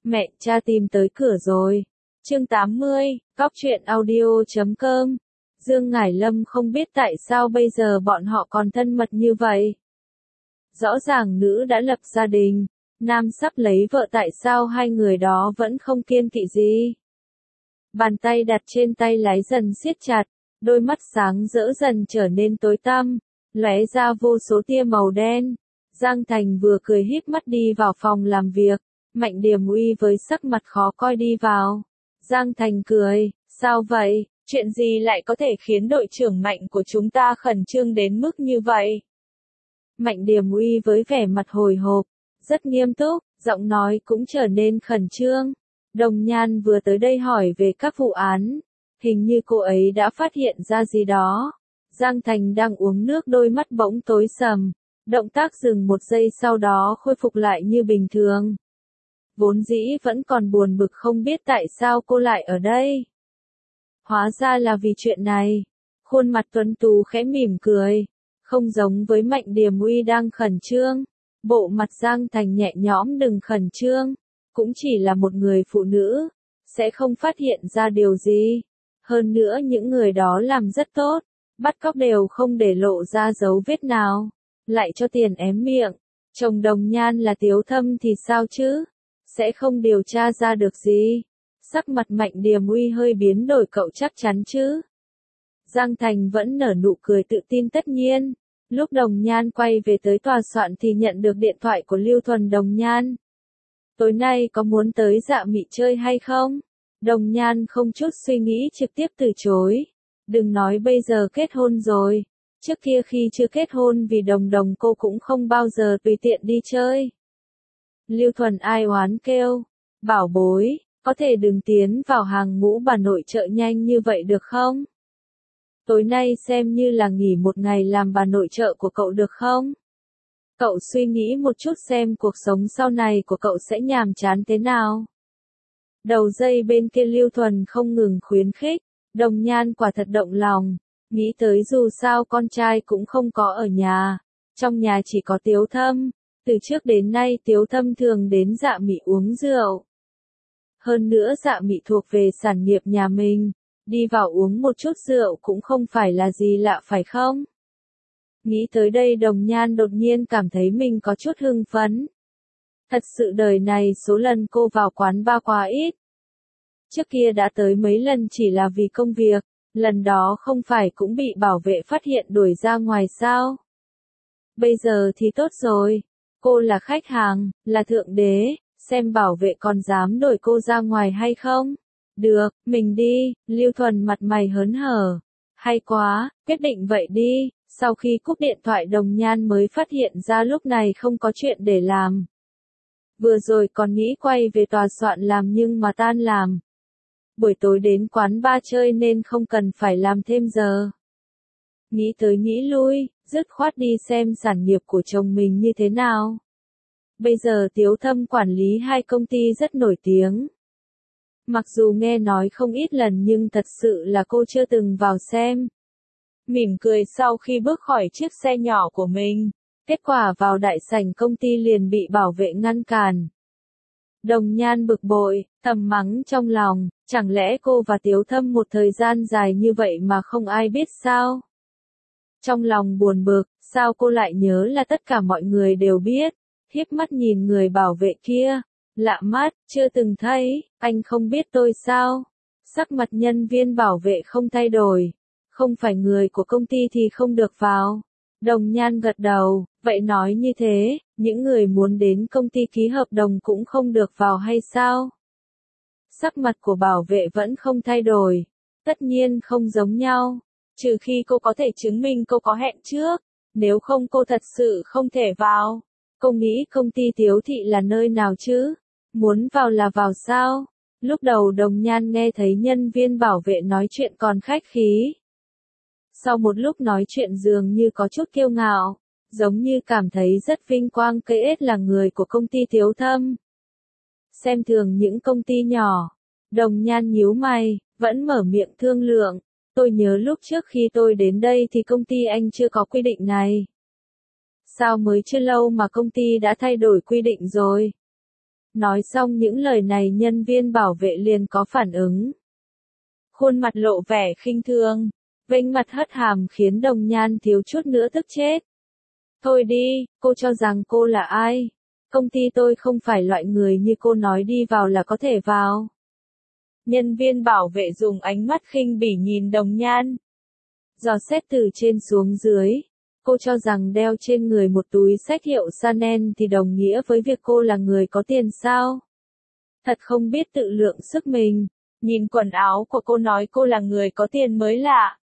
Mẹ, cha tìm tới cửa rồi. Chương 80, Cóc truyện audio.com. Dương Ngải Lâm không biết tại sao bây giờ bọn họ còn thân mật như vậy. Rõ ràng nữ đã lập gia đình, nam sắp lấy vợ, tại sao hai người đó vẫn không kiêng kỵ gì. Bàn tay đặt trên tay lái dần siết chặt, đôi mắt sáng rỡ dần trở nên tối tăm, lóe ra vô số tia màu đen. Giang Thành vừa cười híp mắt đi vào phòng làm việc, Mạnh Điềm Uy với sắc mặt khó coi đi vào. Giang Thành cười, sao vậy, chuyện gì lại có thể khiến đội trưởng Mạnh của chúng ta khẩn trương đến mức như vậy? Mạnh Điềm Uy với vẻ mặt hồi hộp, rất nghiêm túc, giọng nói cũng trở nên khẩn trương. Đồng Nhan vừa tới đây hỏi về các vụ án, hình như cô ấy đã phát hiện ra gì đó. Giang Thành đang uống nước, đôi mắt bỗng tối sầm, động tác dừng một giây sau đó khôi phục lại như bình thường. Vốn dĩ vẫn còn buồn bực không biết tại sao cô lại ở đây. Hóa ra là vì chuyện này. Khuôn mặt tuấn tú khẽ mỉm cười, không giống với Mạnh Điềm Uy đang khẩn trương. Bộ mặt Giang Thành nhẹ nhõm, đừng khẩn trương, cũng chỉ là một người phụ nữ, sẽ không phát hiện ra điều gì. Hơn nữa những người đó làm rất tốt, bắt cóc đều không để lộ ra dấu vết nào, lại cho tiền ém miệng. Chồng Đồng Nhan là Tiếu Thâm thì sao chứ? Sẽ không điều tra ra được gì. Sắc mặt Mạnh Điềm Uy hơi biến đổi, cậu chắc chắn chứ? Giang Thành vẫn nở nụ cười tự tin, tất nhiên. Lúc Đồng Nhan quay về tới tòa soạn thì nhận được điện thoại của Lưu Thuần. Đồng Nhan, tối nay có muốn tới Dạ Mị chơi hay không? Đồng Nhan không chút suy nghĩ trực tiếp từ chối. Đừng nói bây giờ kết hôn rồi. Trước kia khi chưa kết hôn vì Đồng cô cũng không bao giờ tùy tiện đi chơi. Lưu Thuần ai oán kêu, bảo bối, có thể đừng tiến vào hàng ngũ bà nội trợ nhanh như vậy được không? Tối nay xem như là nghỉ một ngày làm bà nội trợ của cậu được không? Cậu suy nghĩ một chút xem cuộc sống sau này của cậu sẽ nhàm chán thế nào. Đầu dây bên kia Lưu Thuần không ngừng khuyến khích. Đồng Nhan quả thật động lòng, nghĩ tới dù sao con trai cũng không có ở nhà, trong nhà chỉ có Tiếu Thâm. Từ trước đến nay Tiếu Thâm thường đến Dạ Mị uống rượu. Hơn nữa Dạ Mị thuộc về sản nghiệp nhà mình, đi vào uống một chút rượu cũng không phải là gì lạ phải không? Nghĩ tới đây Đồng Nhan đột nhiên cảm thấy mình có chút hưng phấn. Thật sự đời này số lần cô vào quán bar quá ít. Trước kia đã tới mấy lần chỉ là vì công việc, lần đó không phải cũng bị bảo vệ phát hiện đuổi ra ngoài sao? Bây giờ thì tốt rồi, cô là khách hàng, là thượng đế, xem bảo vệ còn dám đuổi cô ra ngoài hay không? Được, mình đi. Lưu Thuần mặt mày hớn hở. Hay quá, quyết định vậy đi. Sau khi cúp điện thoại Đồng Nhan mới phát hiện ra lúc này không có chuyện để làm. Vừa rồi còn nghĩ quay về tòa soạn làm nhưng mà tan làm. Buổi tối đến quán bar chơi nên không cần phải làm thêm giờ. Nghĩ tới nghĩ lui, dứt khoát đi xem sản nghiệp của chồng mình như thế nào. Bây giờ Tiếu Thâm quản lý hai công ty rất nổi tiếng. Mặc dù nghe nói không ít lần nhưng thật sự là cô chưa từng vào xem. Mỉm cười sau khi bước khỏi chiếc xe nhỏ của mình, kết quả vào đại sảnh công ty liền bị bảo vệ ngăn cản. Đồng Nhan bực bội, thầm mắng trong lòng, chẳng lẽ cô và Tiếu Thâm một thời gian dài như vậy mà không ai biết sao? Trong lòng buồn bực, sao cô lại nhớ là tất cả mọi người đều biết, hiếp mắt nhìn người bảo vệ kia, lạ mắt, chưa từng thấy, anh không biết tôi sao? Sắc mặt nhân viên bảo vệ không thay đổi, không phải người của công ty thì không được vào. Đồng Nhan gật đầu, vậy nói như thế, những người muốn đến công ty ký hợp đồng cũng không được vào hay sao? Sắc mặt của bảo vệ vẫn không thay đổi, tất nhiên không giống nhau, trừ khi cô có thể chứng minh cô có hẹn trước, nếu không cô thật sự không thể vào. Cô nghĩ công ty Tiếu Thị là nơi nào chứ? Muốn vào là vào sao? Lúc đầu Đồng Nhan nghe thấy nhân viên bảo vệ nói chuyện còn khách khí. Sau một lúc nói chuyện dường như có chút kiêu ngạo, giống như cảm thấy rất vinh quang KS là người của công ty Tiếu Thâm. Xem thường những công ty nhỏ. Đồng Nhan nhíu mày, vẫn mở miệng thương lượng. Tôi nhớ lúc trước khi tôi đến đây thì công ty anh chưa có quy định này. Sao mới chưa lâu mà công ty đã thay đổi quy định rồi? Nói xong những lời này nhân viên bảo vệ liền có phản ứng. Khuôn mặt lộ vẻ khinh thường, vênh mặt hất hàm khiến Đồng Nhan thiếu chút nữa tức chết. Thôi đi, cô cho rằng cô là ai? Công ty tôi không phải loại người như cô nói đi vào là có thể vào. Nhân viên bảo vệ dùng ánh mắt khinh bỉ nhìn Đồng Nhan. Dò xét từ trên xuống dưới, cô cho rằng đeo trên người một túi xách hiệu Chanel thì đồng nghĩa với việc cô là người có tiền sao? Thật không biết tự lượng sức mình, nhìn quần áo của cô nói cô là người có tiền mới lạ.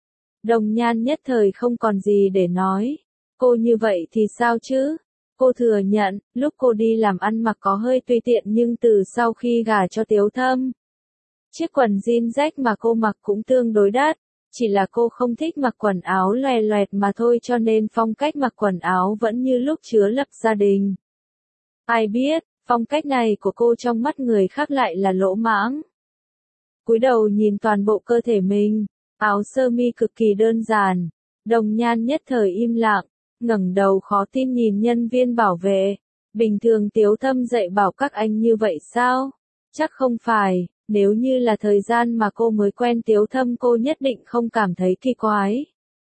Đồng Nhan nhất thời không còn gì để nói. Cô như vậy thì sao chứ? Cô thừa nhận, lúc cô đi làm ăn mặc có hơi tùy tiện nhưng từ sau khi gả cho Tiếu Thâm, chiếc quần jean rách mà cô mặc cũng tương đối đắt. Chỉ là cô không thích mặc quần áo loè loẹt mà thôi cho nên phong cách mặc quần áo vẫn như lúc chứa lập gia đình. Ai biết, phong cách này của cô trong mắt người khác lại là lỗ mãng. Cúi đầu nhìn toàn bộ cơ thể mình, áo sơ mi cực kỳ đơn giản. Đồng Nhan nhất thời im lặng, ngẩng đầu khó tin nhìn nhân viên bảo vệ. Bình thường Tiếu Thâm dạy bảo các anh như vậy sao? Chắc không phải. Nếu như là thời gian mà cô mới quen Tiếu Thâm cô nhất định không cảm thấy kỳ quái.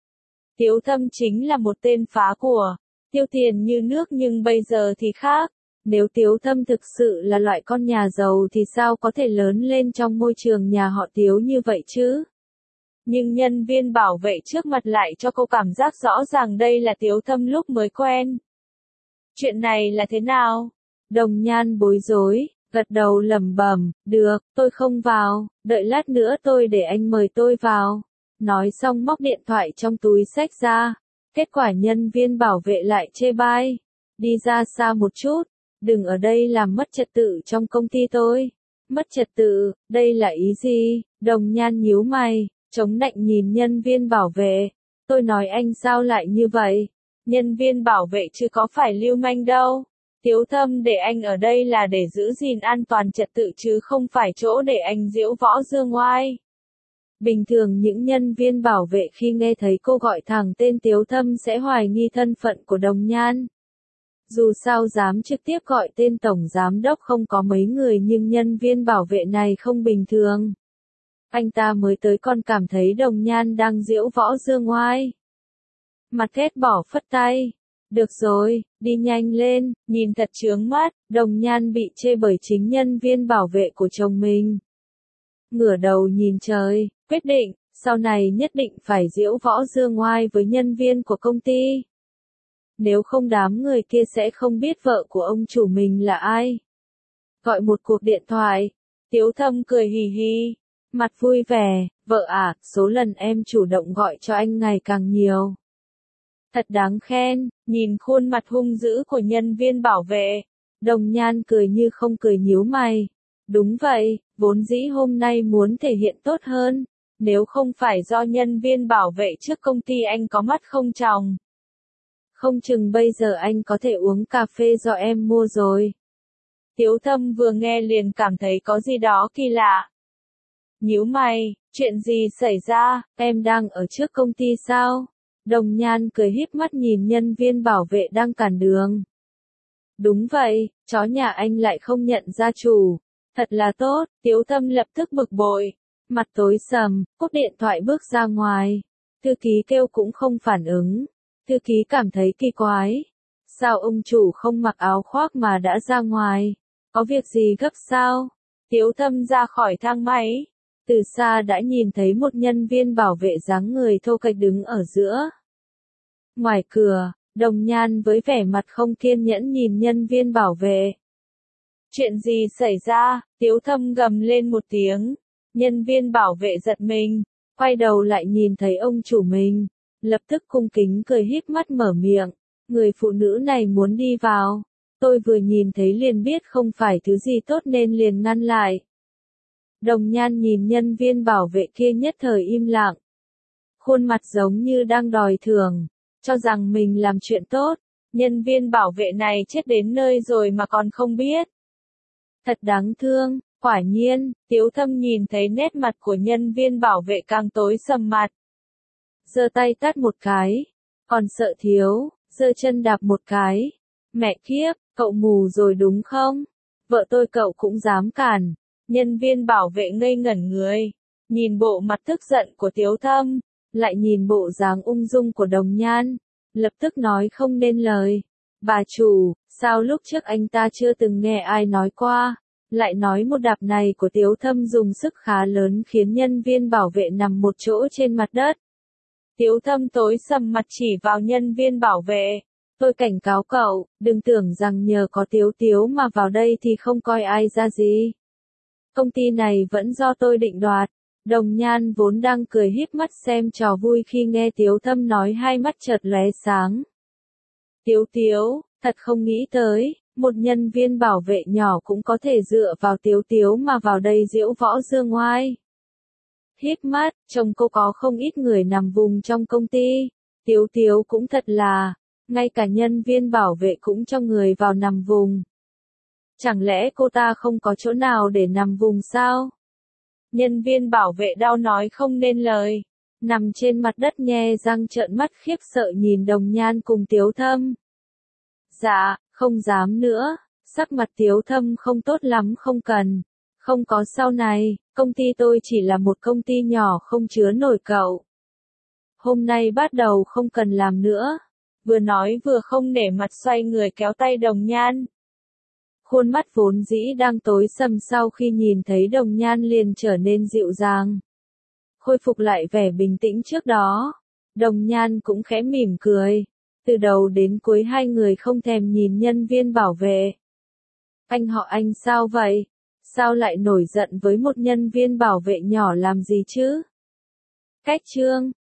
Tiếu Thâm chính là một tên phá của, tiêu tiền như nước nhưng bây giờ thì khác. Nếu Tiếu Thâm thực sự là loại con nhà giàu thì sao có thể lớn lên trong môi trường nhà họ Tiếu như vậy chứ? Nhưng nhân viên bảo vệ trước mặt lại cho cô cảm giác rõ ràng đây là Tiếu Thâm lúc mới quen. Chuyện này là thế nào? Đồng Nhan bối rối. Gật đầu lẩm bẩm, được, tôi không vào, đợi lát nữa tôi để anh mời tôi vào. Nói xong móc điện thoại trong túi xách ra. Kết quả nhân viên bảo vệ lại chê bai. Đi ra xa một chút, đừng ở đây làm mất trật tự trong công ty tôi. Mất trật tự, đây là ý gì? Đồng Nhan nhíu mày, chống nạnh nhìn nhân viên bảo vệ. Tôi nói anh sao lại như vậy? Nhân viên bảo vệ chứ có phải lưu manh đâu. Tiếu Thâm để anh ở đây là để giữ gìn an toàn trật tự chứ không phải chỗ để anh diễu võ dương oai. Bình thường những nhân viên bảo vệ khi nghe thấy cô gọi thẳng tên Tiếu Thâm sẽ hoài nghi thân phận của Đồng Nhan. Dù sao dám trực tiếp gọi tên tổng giám đốc không có mấy người nhưng nhân viên bảo vệ này không bình thường. Anh ta mới tới còn cảm thấy Đồng Nhan đang diễu võ dương oai. Mặt ghét bỏ phất tay. Được rồi, đi nhanh lên, nhìn thật chướng mắt, Đồng Nhan bị chê bởi chính nhân viên bảo vệ của chồng mình. Ngửa đầu nhìn trời, quyết định, sau này nhất định phải diễu võ dương oai với nhân viên của công ty. Nếu không đám người kia sẽ không biết vợ của ông chủ mình là ai. Gọi một cuộc điện thoại, Tiếu Thâm cười hì hì, mặt vui vẻ, vợ à, số lần em chủ động gọi cho anh ngày càng nhiều. Thật đáng khen, nhìn khuôn mặt hung dữ của nhân viên bảo vệ. Đồng Nhan cười như không cười nhíu mày. Đúng vậy, vốn dĩ hôm nay muốn thể hiện tốt hơn. Nếu không phải do nhân viên bảo vệ trước công ty anh có mắt không tròng. Không chừng bây giờ anh có thể uống cà phê do em mua rồi. Tiếu Thâm vừa nghe liền cảm thấy có gì đó kỳ lạ. Nhíu mày, chuyện gì xảy ra, em đang ở trước công ty sao? Đồng Nhan cười híp mắt nhìn nhân viên bảo vệ đang cản đường. Đúng vậy, chó nhà anh lại không nhận ra chủ. Thật là tốt, Tiếu Thâm lập tức bực bội. Mặt tối sầm, cúp điện thoại bước ra ngoài. Thư ký kêu cũng không phản ứng. Thư ký cảm thấy kỳ quái. Sao ông chủ không mặc áo khoác mà đã ra ngoài? Có việc gì gấp sao? Tiếu Thâm ra khỏi thang máy. Từ xa đã nhìn thấy một nhân viên bảo vệ dáng người thô kệch đứng ở giữa. Ngoài cửa, Đồng Nhan với vẻ mặt không kiên nhẫn nhìn nhân viên bảo vệ. Chuyện gì xảy ra? Tiếu Thâm gầm lên một tiếng. Nhân viên bảo vệ giật mình, quay đầu lại nhìn thấy ông chủ mình, lập tức cung kính cười híp mắt mở miệng. Người phụ nữ này muốn đi vào. Tôi vừa nhìn thấy liền biết không phải thứ gì tốt nên liền ngăn lại. Đồng Nhan nhìn nhân viên bảo vệ kia nhất thời im lặng. Khuôn mặt giống như đang đòi thưởng, cho rằng mình làm chuyện tốt. Nhân viên bảo vệ này chết đến nơi rồi mà còn không biết. Thật đáng thương, quả nhiên, Tiếu Thâm nhìn thấy nét mặt của nhân viên bảo vệ càng tối sầm mặt. Giơ tay tát một cái, còn sợ thiếu, giơ chân đạp một cái. Mẹ kiếp, cậu mù rồi đúng không? Vợ tôi cậu cũng dám cản. Nhân viên bảo vệ ngây ngẩn người. Nhìn bộ mặt tức giận của Tiếu Thâm, lại nhìn bộ dáng ung dung của Đồng Nhan. Lập tức nói không nên lời. Bà chủ, sao lúc trước anh ta chưa từng nghe ai nói qua? Lại nói một đạp này của Tiếu Thâm dùng sức khá lớn khiến nhân viên bảo vệ nằm một chỗ trên mặt đất. Tiếu Thâm tối sầm mặt chỉ vào nhân viên bảo vệ. Tôi cảnh cáo cậu, đừng tưởng rằng nhờ có Tiếu Tiếu mà vào đây thì không coi ai ra gì. Công ty này vẫn do tôi định đoạt. Đồng Nhan vốn đang cười híp mắt xem trò vui khi nghe Tiếu Thâm nói, hai mắt chợt lóe sáng. Tiếu Tiếu, thật không nghĩ tới, một nhân viên bảo vệ nhỏ cũng có thể dựa vào Tiếu Tiếu mà vào đây diễu võ dương oai. Híp mắt, trông cô có không ít người nằm vùng trong công ty. Tiếu Tiếu cũng thật là, ngay cả nhân viên bảo vệ cũng cho người vào nằm vùng. Chẳng lẽ cô ta không có chỗ nào để nằm vùng sao? Nhân viên bảo vệ đau nói không nên lời. Nằm trên mặt đất nhe răng trợn mắt khiếp sợ nhìn Đồng Nhan cùng Tiếu Thâm. Dạ, không dám nữa. Sắc mặt Tiếu Thâm không tốt lắm, không cần. Không có sau này, công ty tôi chỉ là một công ty nhỏ không chứa nổi cậu. Hôm nay bắt đầu không cần làm nữa. Vừa nói vừa không nể mặt xoay người kéo tay Đồng Nhan. Khuôn mắt vốn dĩ đang tối sầm sau khi nhìn thấy Đồng Nhan liền trở nên dịu dàng. Khôi phục lại vẻ bình tĩnh trước đó. Đồng Nhan cũng khẽ mỉm cười. Từ đầu đến cuối hai người không thèm nhìn nhân viên bảo vệ. Anh họ anh sao vậy? Sao lại nổi giận với một nhân viên bảo vệ nhỏ làm gì chứ? Cách chương